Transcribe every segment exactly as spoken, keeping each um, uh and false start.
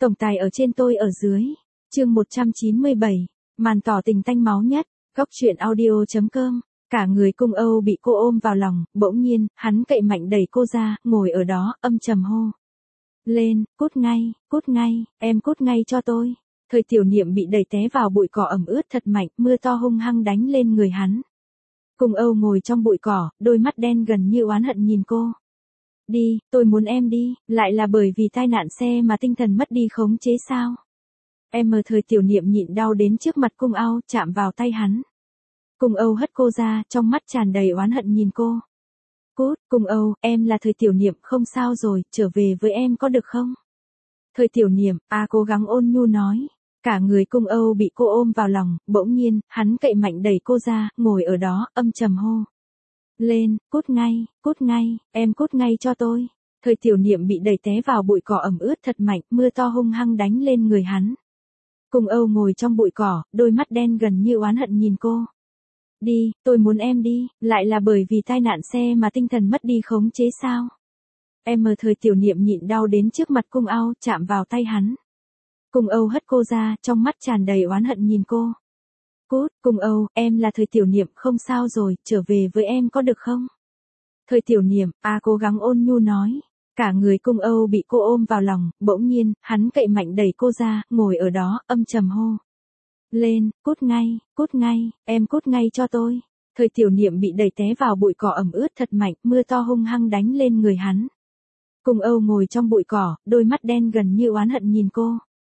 Tổng tài ở trên tôi ở dưới. Chương một trăm chín mươi bảy. Màn tỏ tình tanh máu nhất. Góc truyện audio chấm com. Cả người cung Âu bị cô ôm vào lòng, bỗng nhiên, hắn cậy mạnh đẩy cô ra, ngồi ở đó, âm trầm hô. Lên, cút ngay, cút ngay, em cút ngay cho tôi. Thời tiểu niệm bị đẩy té vào bụi cỏ ẩm ướt thật mạnh, mưa to hung hăng đánh lên người hắn. Cung Âu ngồi trong bụi cỏ, đôi mắt đen gần như oán hận nhìn cô. Đi, tôi muốn em đi, lại là bởi vì tai nạn xe mà tinh thần mất đi khống chế sao? Em mờ thời tiểu niệm nhịn đau đến trước mặt Cung Âu, chạm vào tay hắn. Cung Âu hất cô ra, trong mắt tràn đầy oán hận nhìn cô. Cút, Cung Âu, em là thời tiểu niệm, không sao rồi, trở về với em có được không? Thời tiểu niệm, à cố gắng ôn nhu nói. Cả người Cung Âu bị cô ôm vào lòng, bỗng nhiên, hắn cậy mạnh đẩy cô ra, ngồi ở đó, âm trầm hô. Lên, cút ngay, cút ngay, em cút ngay cho tôi. Thời tiểu niệm bị đẩy té vào bụi cỏ ẩm ướt thật mạnh, mưa to hung hăng đánh lên người hắn. Cung Âu ngồi trong bụi cỏ, đôi mắt đen gần như oán hận nhìn cô. Đi, tôi muốn em đi, lại là bởi vì tai nạn xe mà tinh thần mất đi khống chế sao? Em mờ thời tiểu niệm nhịn đau đến trước mặt Cung Âu, chạm vào tay hắn. Cung Âu hất cô ra, trong mắt tràn đầy oán hận nhìn cô. Cút, Cung Âu, em là thời tiểu niệm, không sao rồi, trở về với em có được không? Thời tiểu niệm, à cố gắng ôn nhu nói. Cả người Cung Âu bị cô ôm vào lòng, bỗng nhiên, hắn cậy mạnh đẩy cô ra, ngồi ở đó, âm trầm hô. Lên, cút ngay, cút ngay, em cút ngay cho tôi. Thời tiểu niệm bị đẩy té vào bụi cỏ ẩm ướt thật mạnh, mưa to hung hăng đánh lên người hắn. Cung Âu ngồi trong bụi cỏ, đôi mắt đen gần như oán hận nhìn cô.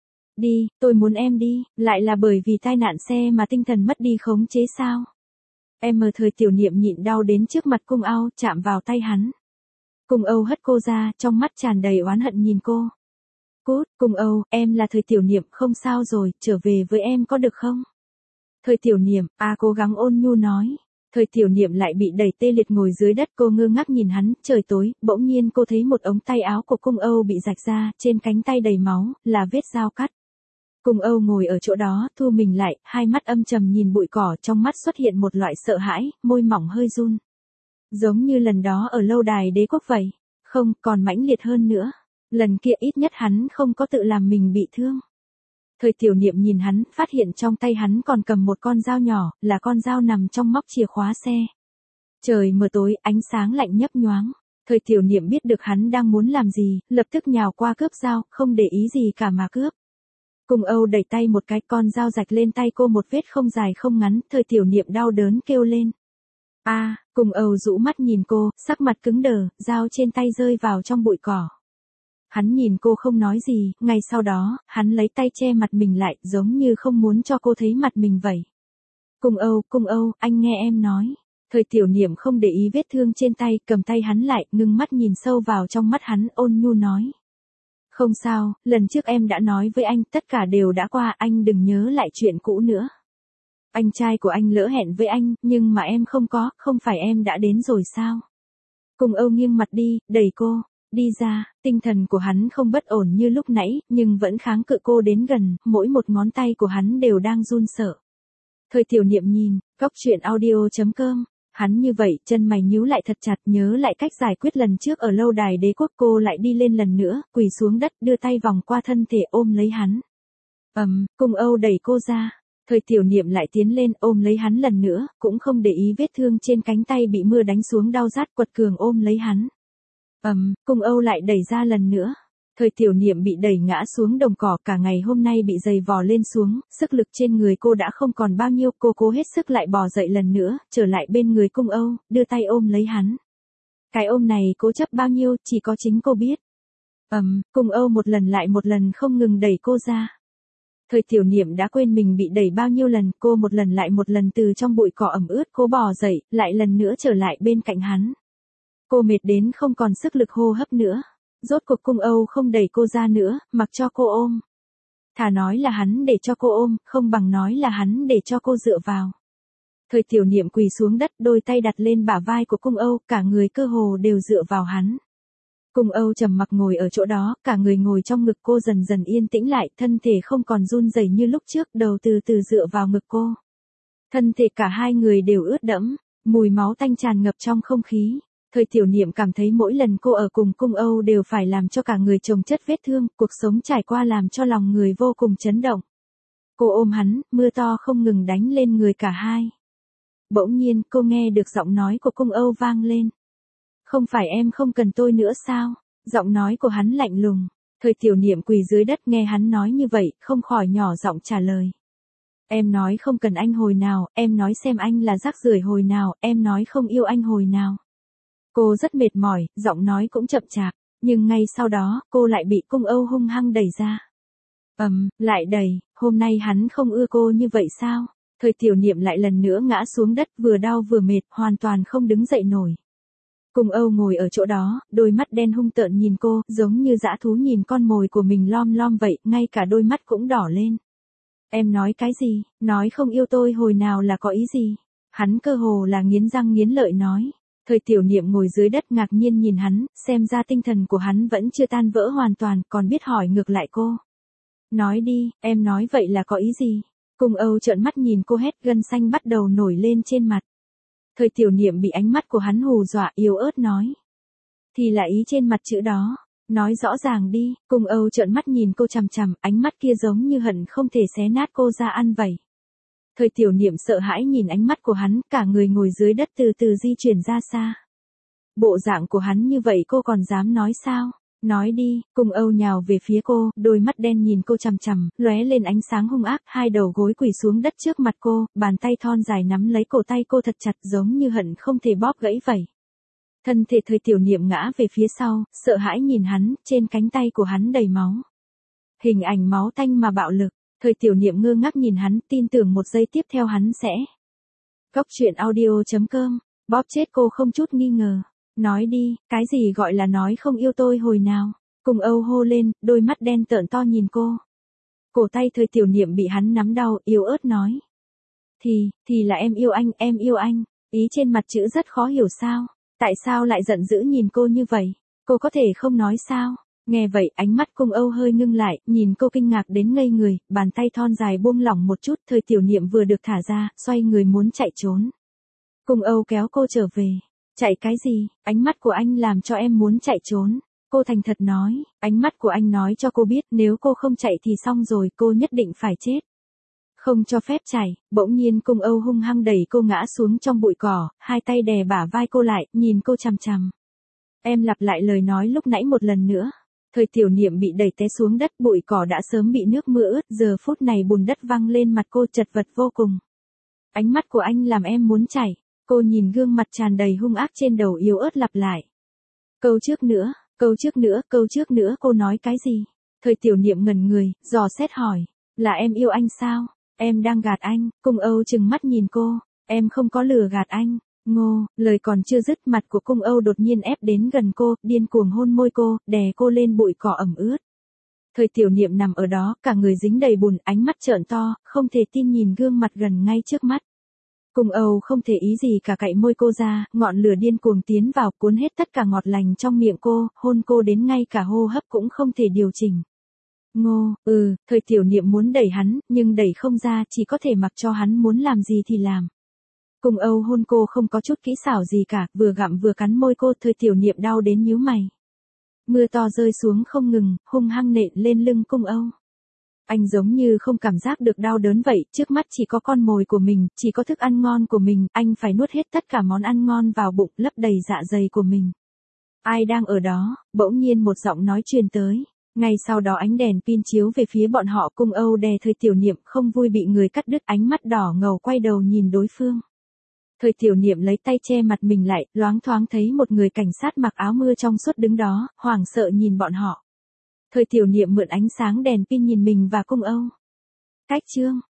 Đi, tôi muốn em đi, lại là bởi vì tai nạn xe mà tinh thần mất đi khống chế sao? Em mờ thời tiểu niệm nhịn đau đến trước mặt Cung Âu, chạm vào tay hắn. Cung Âu hất cô ra, trong mắt tràn đầy oán hận nhìn cô. Cút, Cung Âu, em là thời tiểu niệm, không sao rồi, trở về với em có được không? Thời tiểu niệm, à cố gắng ôn nhu nói. Thời tiểu niệm lại bị đẩy tê liệt ngồi dưới đất, cô ngơ ngác nhìn hắn, trời tối, bỗng nhiên cô thấy một ống tay áo của Cung Âu bị rạch ra, trên cánh tay đầy máu, là vết dao cắt. Cung Âu ngồi ở chỗ đó, thu mình lại, hai mắt âm trầm nhìn bụi cỏ, trong mắt xuất hiện một loại sợ hãi, môi mỏng hơi run. Giống như lần đó ở lâu đài đế quốc vậy. Không, còn mãnh liệt hơn nữa. Lần kia ít nhất hắn không có tự làm mình bị thương. Thời tiểu niệm nhìn hắn, phát hiện trong tay hắn còn cầm một con dao nhỏ, là con dao nằm trong móc chìa khóa xe. Trời mờ tối, ánh sáng lạnh nhấp nhoáng. Thời tiểu niệm biết được hắn đang muốn làm gì, lập tức nhào qua cướp dao, không để ý gì cả mà cướp. Cung Âu đẩy tay một cái, con dao rạch lên tay cô một vết không dài không ngắn, thời tiểu niệm đau đớn kêu lên. A, à, Cung Âu rũ mắt nhìn cô, sắc mặt cứng đờ, dao trên tay rơi vào trong bụi cỏ. Hắn nhìn cô không nói gì, ngay sau đó, hắn lấy tay che mặt mình lại, giống như không muốn cho cô thấy mặt mình vậy. Cung Âu, Cung Âu, anh nghe em nói. Thời tiểu niệm không để ý vết thương trên tay, cầm tay hắn lại, ngưng mắt nhìn sâu vào trong mắt hắn, ôn nhu nói. Không sao, lần trước em đã nói với anh, tất cả đều đã qua, anh đừng nhớ lại chuyện cũ nữa. Anh trai của anh lỡ hẹn với anh, nhưng mà em không có, không phải em đã đến rồi sao? Cung Âu nghiêng mặt đi, đẩy cô, đi ra, tinh thần của hắn không bất ổn như lúc nãy, nhưng vẫn kháng cự cô đến gần, mỗi một ngón tay của hắn đều đang run sợ. Thời tiểu niệm nhìn, góc truyện audio chấm com. Hắn như vậy, chân mày nhíu lại thật chặt, nhớ lại cách giải quyết lần trước ở lâu đài đế quốc, cô lại đi lên lần nữa, quỳ xuống đất, đưa tay vòng qua thân thể ôm lấy hắn. Ầm, um, Cung Âu đẩy cô ra. Thời tiểu niệm lại tiến lên, ôm lấy hắn lần nữa, cũng không để ý vết thương trên cánh tay bị mưa đánh xuống đau rát, quật cường ôm lấy hắn. Ầm, um, Cung Âu lại đẩy ra lần nữa. Thời tiểu niệm bị đẩy ngã xuống đồng cỏ, cả ngày hôm nay bị giày vò lên xuống, sức lực trên người cô đã không còn bao nhiêu, cô cố hết sức lại bò dậy lần nữa, trở lại bên người Cung Âu, đưa tay ôm lấy hắn. Cái ôm này cố chấp bao nhiêu, chỉ có chính cô biết. Ầm, um, Cung Âu một lần lại một lần không ngừng đẩy cô ra. Thời tiểu niệm đã quên mình bị đẩy bao nhiêu lần, cô một lần lại một lần từ trong bụi cỏ ẩm ướt cố bò dậy, lại lần nữa trở lại bên cạnh hắn. Cô mệt đến không còn sức lực hô hấp nữa. Rốt cuộc Cung Âu không đẩy cô ra nữa, mặc cho cô ôm. Thà nói là hắn để cho cô ôm, không bằng nói là hắn để cho cô dựa vào. Thời tiểu niệm quỳ xuống đất, đôi tay đặt lên bả vai của Cung Âu, cả người cơ hồ đều dựa vào hắn. Cung Âu trầm mặc ngồi ở chỗ đó, cả người ngồi trong ngực cô dần dần yên tĩnh lại, thân thể không còn run rẩy như lúc trước, đầu từ từ dựa vào ngực cô. Thân thể cả hai người đều ướt đẫm, mùi máu tanh tràn ngập trong không khí. Thời tiểu niệm cảm thấy mỗi lần cô ở cùng cung Âu đều phải làm cho cả người chồng chất vết thương, cuộc sống trải qua làm cho lòng người vô cùng chấn động. Cô ôm hắn, mưa to không ngừng đánh lên người cả hai. Bỗng nhiên cô nghe được giọng nói của cung Âu vang lên. Không phải em không cần tôi nữa sao? Giọng nói của hắn lạnh lùng. Thời tiểu niệm quỳ dưới đất nghe hắn nói như vậy, không khỏi nhỏ giọng trả lời. Em nói không cần anh hồi nào, em nói xem anh là rác rưởi hồi nào, em nói không yêu anh hồi nào. Cô rất mệt mỏi, giọng nói cũng chậm chạp, nhưng ngay sau đó, cô lại bị cung Âu hung hăng đẩy ra. Ầm, um, lại đẩy, hôm nay hắn không ưa cô như vậy sao? Thời tiểu niệm lại lần nữa ngã xuống đất vừa đau vừa mệt, hoàn toàn không đứng dậy nổi. Cung Âu ngồi ở chỗ đó, đôi mắt đen hung tợn nhìn cô, giống như dã thú nhìn con mồi của mình lom lom vậy, ngay cả đôi mắt cũng đỏ lên. Em nói cái gì, nói không yêu tôi hồi nào là có ý gì? Hắn cơ hồ là nghiến răng nghiến lợi nói. Thời tiểu niệm ngồi dưới đất ngạc nhiên nhìn hắn, xem ra tinh thần của hắn vẫn chưa tan vỡ hoàn toàn, còn biết hỏi ngược lại cô. Nói đi, em nói vậy là có ý gì? Cung Âu trợn mắt nhìn cô hét, gân xanh bắt đầu nổi lên trên mặt. Thời tiểu niệm bị ánh mắt của hắn hù dọa, yếu ớt nói. Thì là ý trên mặt chữ đó, nói rõ ràng đi. Cung Âu trợn mắt nhìn cô chằm chằm, ánh mắt kia giống như hận không thể xé nát cô ra ăn vậy. Thời tiểu niệm sợ hãi nhìn ánh mắt của hắn, cả người ngồi dưới đất từ từ di chuyển ra xa. Bộ dạng của hắn như vậy cô còn dám nói sao? Nói đi. Cung Âu nhào về phía cô, đôi mắt đen nhìn cô chằm chằm, lóe lên ánh sáng hung ác, hai đầu gối quỳ xuống đất trước mặt cô, bàn tay thon dài nắm lấy cổ tay cô thật chặt giống như hận không thể bóp gãy vậy. Thân thể thời tiểu niệm ngã về phía sau, sợ hãi nhìn hắn, trên cánh tay của hắn đầy máu. Hình ảnh máu tanh mà bạo lực. Thời tiểu niệm ngơ ngác nhìn hắn, tin tưởng một giây tiếp theo hắn sẽ. Góc truyện audio chấm com, bóp chết cô không chút nghi ngờ. Nói đi, cái gì gọi là nói không yêu tôi hồi nào? Cung Âu hô lên, đôi mắt đen trợn to nhìn cô. Cổ tay thời tiểu niệm bị hắn nắm đau, yếu ớt nói. Thì, thì là em yêu anh, em yêu anh. Ý trên mặt chữ rất khó hiểu sao? Tại sao lại giận dữ nhìn cô như vậy? Cô có thể không nói sao? Nghe vậy, ánh mắt cung Âu hơi ngưng lại, nhìn cô kinh ngạc đến ngây người, bàn tay thon dài buông lỏng một chút, thời tiểu niệm vừa được thả ra, xoay người muốn chạy trốn. Cung Âu kéo cô trở về. Chạy cái gì, ánh mắt của anh làm cho em muốn chạy trốn. Cô thành thật nói, ánh mắt của anh nói cho cô biết nếu cô không chạy thì xong rồi, cô nhất định phải chết. Không cho phép chạy, bỗng nhiên cung Âu hung hăng đẩy cô ngã xuống trong bụi cỏ, hai tay đè bả vai cô lại, nhìn cô chằm chằm. Em lặp lại lời nói lúc nãy một lần nữa. Thời tiểu niệm bị đẩy té xuống đất, bụi cỏ đã sớm bị nước mưa ướt, giờ phút này bùn đất văng lên mặt cô chật vật vô cùng. Ánh mắt của anh làm em muốn chảy. Cô nhìn gương mặt tràn đầy hung ác trên đầu yếu ớt lặp lại. Câu trước nữa, câu trước nữa, câu trước nữa, cô nói cái gì? Thời tiểu niệm ngẩn người, dò xét hỏi. Là em yêu anh sao? Em đang gạt anh. Cung Âu trừng mắt nhìn cô. Em không có lừa gạt anh. Ngô, lời còn chưa dứt, mặt của cung Âu đột nhiên ép đến gần cô, điên cuồng hôn môi cô, đè cô lên bụi cỏ ẩm ướt. Thời tiểu niệm nằm ở đó, cả người dính đầy bùn, ánh mắt trợn to, không thể tin nhìn gương mặt gần ngay trước mắt. Cung Âu không thể ý gì cả cạy môi cô ra, ngọn lửa điên cuồng tiến vào, cuốn hết tất cả ngọt lành trong miệng cô, hôn cô đến ngay cả hô hấp cũng không thể điều chỉnh. Ngô, ừ, thời tiểu niệm muốn đẩy hắn, nhưng đẩy không ra, chỉ có thể mặc cho hắn muốn làm gì thì làm. Cung Âu hôn cô không có chút kỹ xảo gì cả, vừa gặm vừa cắn môi cô, thời tiểu niệm đau đến nhíu mày. Mưa to rơi xuống không ngừng, hung hăng nện lên lưng cung Âu. Anh giống như không cảm giác được đau đớn vậy, trước mắt chỉ có con mồi của mình, chỉ có thức ăn ngon của mình, anh phải nuốt hết tất cả món ăn ngon vào bụng, lấp đầy dạ dày của mình. Ai đang ở đó? Bỗng nhiên một giọng nói truyền tới. Ngay sau đó ánh đèn pin chiếu về phía bọn họ, cung Âu đè thời tiểu niệm không vui bị người cắt đứt, ánh mắt đỏ ngầu quay đầu nhìn đối phương. Thời tiểu niệm lấy tay che mặt mình lại, loáng thoáng thấy một người cảnh sát mặc áo mưa trong suốt đứng đó, hoảng sợ nhìn bọn họ. Thời tiểu niệm mượn ánh sáng đèn pin nhìn mình và cung Âu. Cách chương.